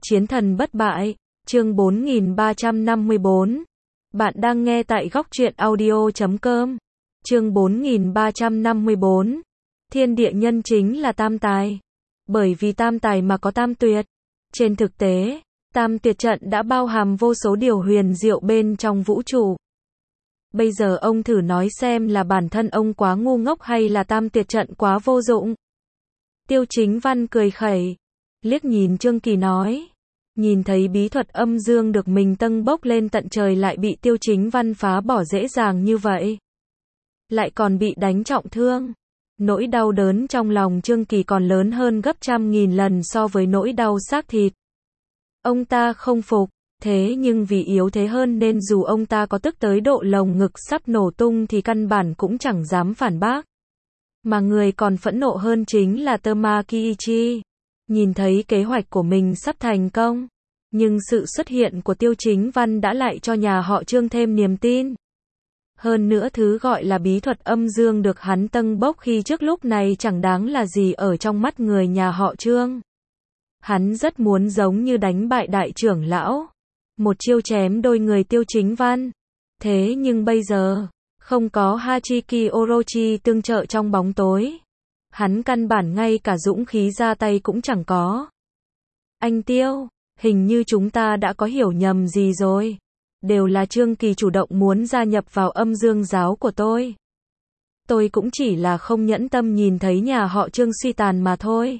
Chiến thần bất bại, chương 4354. Bạn đang nghe tại góc truyện audio.com. Chương 4354. Thiên địa nhân chính là tam tài. Bởi vì tam tài mà có tam tuyệt. Trên thực tế, tam tuyệt trận đã bao hàm vô số điều huyền diệu bên trong vũ trụ. Bây giờ ông thử nói xem là bản thân ông quá ngu ngốc hay là tam tuyệt trận quá vô dụng. Tiêu Chính Văn cười khẩy, liếc nhìn Trương Kỳ nói. Nhìn thấy bí thuật âm dương được mình tâng bốc lên tận trời lại bị Tiêu Chính Văn phá bỏ dễ dàng như vậy. Lại còn bị đánh trọng thương. Nỗi đau đớn trong lòng Trương Kỳ còn lớn hơn gấp 100.000 lần so với nỗi đau xác thịt. Ông ta không phục, thế nhưng vì yếu thế hơn nên dù ông ta có tức tới độ lồng ngực sắp nổ tung thì căn bản cũng chẳng dám phản bác. Mà người còn phẫn nộ hơn chính là Tamakichi. Nhìn thấy kế hoạch của mình sắp thành công, nhưng sự xuất hiện của Tiêu Chính Văn đã lại cho nhà họ Trương thêm niềm tin. Hơn nữa thứ gọi là bí thuật âm dương được hắn tâng bốc khi trước lúc này chẳng đáng là gì ở trong mắt người nhà họ Trương. Hắn rất muốn giống như đánh bại đại trưởng lão, một chiêu chém đôi người Tiêu Chính Văn. Thế nhưng bây giờ, không có Hachiki Orochi tương trợ trong bóng tối, hắn căn bản ngay cả dũng khí ra tay cũng chẳng có. Anh Tiêu, hình như chúng ta đã có hiểu nhầm gì rồi. Đều là Trương Kỳ chủ động muốn gia nhập vào âm dương giáo của tôi. Tôi cũng chỉ là không nhẫn tâm nhìn thấy nhà họ Trương suy tàn mà thôi.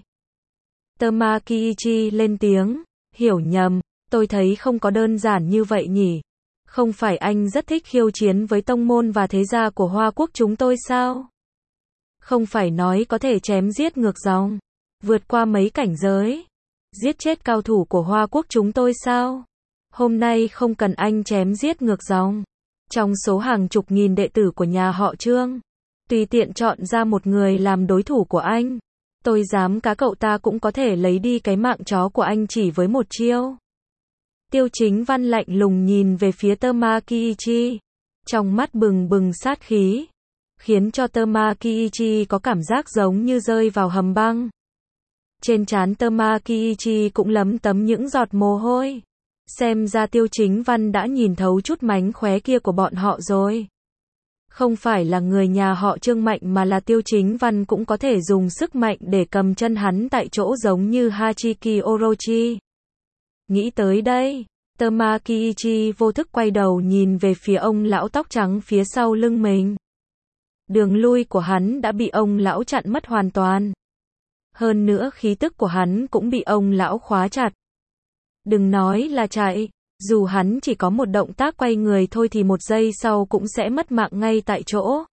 Tamakichi lên tiếng, hiểu nhầm, tôi thấy không có đơn giản như vậy nhỉ. Không phải anh rất thích khiêu chiến với tông môn và thế gia của Hoa Quốc chúng tôi sao? Không phải nói có thể chém giết ngược dòng, vượt qua mấy cảnh giới, giết chết cao thủ của Hoa Quốc chúng tôi sao? Hôm nay không cần anh chém giết ngược dòng. Trong số hàng chục nghìn đệ tử của nhà họ Trương, tùy tiện chọn ra một người làm đối thủ của anh. Tôi dám cá cậu ta cũng có thể lấy đi cái mạng chó của anh chỉ với một chiêu. Tiêu Chính Văn lạnh lùng nhìn về phía Tamakichi, trong mắt bừng bừng sát khí, khiến cho Tamakichi có cảm giác giống như rơi vào hầm băng. Trên trán Tamakichi cũng lấm tấm những giọt mồ hôi. Xem ra Tiêu Chính Văn đã nhìn thấu chút mánh khóe kia của bọn họ rồi. Không phải là người nhà họ Trương mạnh mà là Tiêu Chính Văn cũng có thể dùng sức mạnh để cầm chân hắn tại chỗ giống như Hachiki Orochi. Nghĩ tới đây, Tamakichi vô thức quay đầu nhìn về phía ông lão tóc trắng phía sau lưng mình. Đường lui của hắn đã bị ông lão chặn mất hoàn toàn. Hơn nữa khí tức của hắn cũng bị ông lão khóa chặt. Đừng nói là chạy, dù hắn chỉ có một động tác quay người thôi thì một giây sau cũng sẽ mất mạng ngay tại chỗ.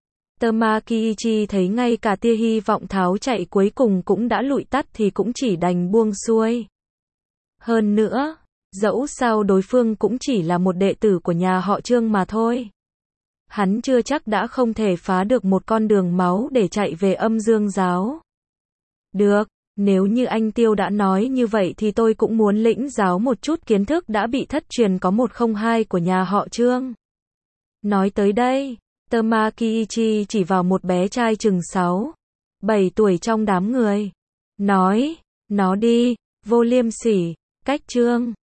Tamakichi thấy ngay cả tia hy vọng tháo chạy cuối cùng cũng đã lụi tắt thì cũng chỉ đành buông xuôi. Hơn nữa, dẫu sao đối phương cũng chỉ là một đệ tử của nhà họ Trương mà thôi. Hắn chưa chắc đã không thể phá được một con đường máu để chạy về âm dương giáo. Được, nếu như anh Tiêu đã nói như vậy thì tôi cũng muốn lĩnh giáo một chút kiến thức đã bị thất truyền có 102 của nhà họ Trương. Nói tới đây, Tamakichi chỉ vào một bé trai chừng 6-7 tuổi trong đám người. Nói, nó đi, vô liêm sỉ, cách Trương.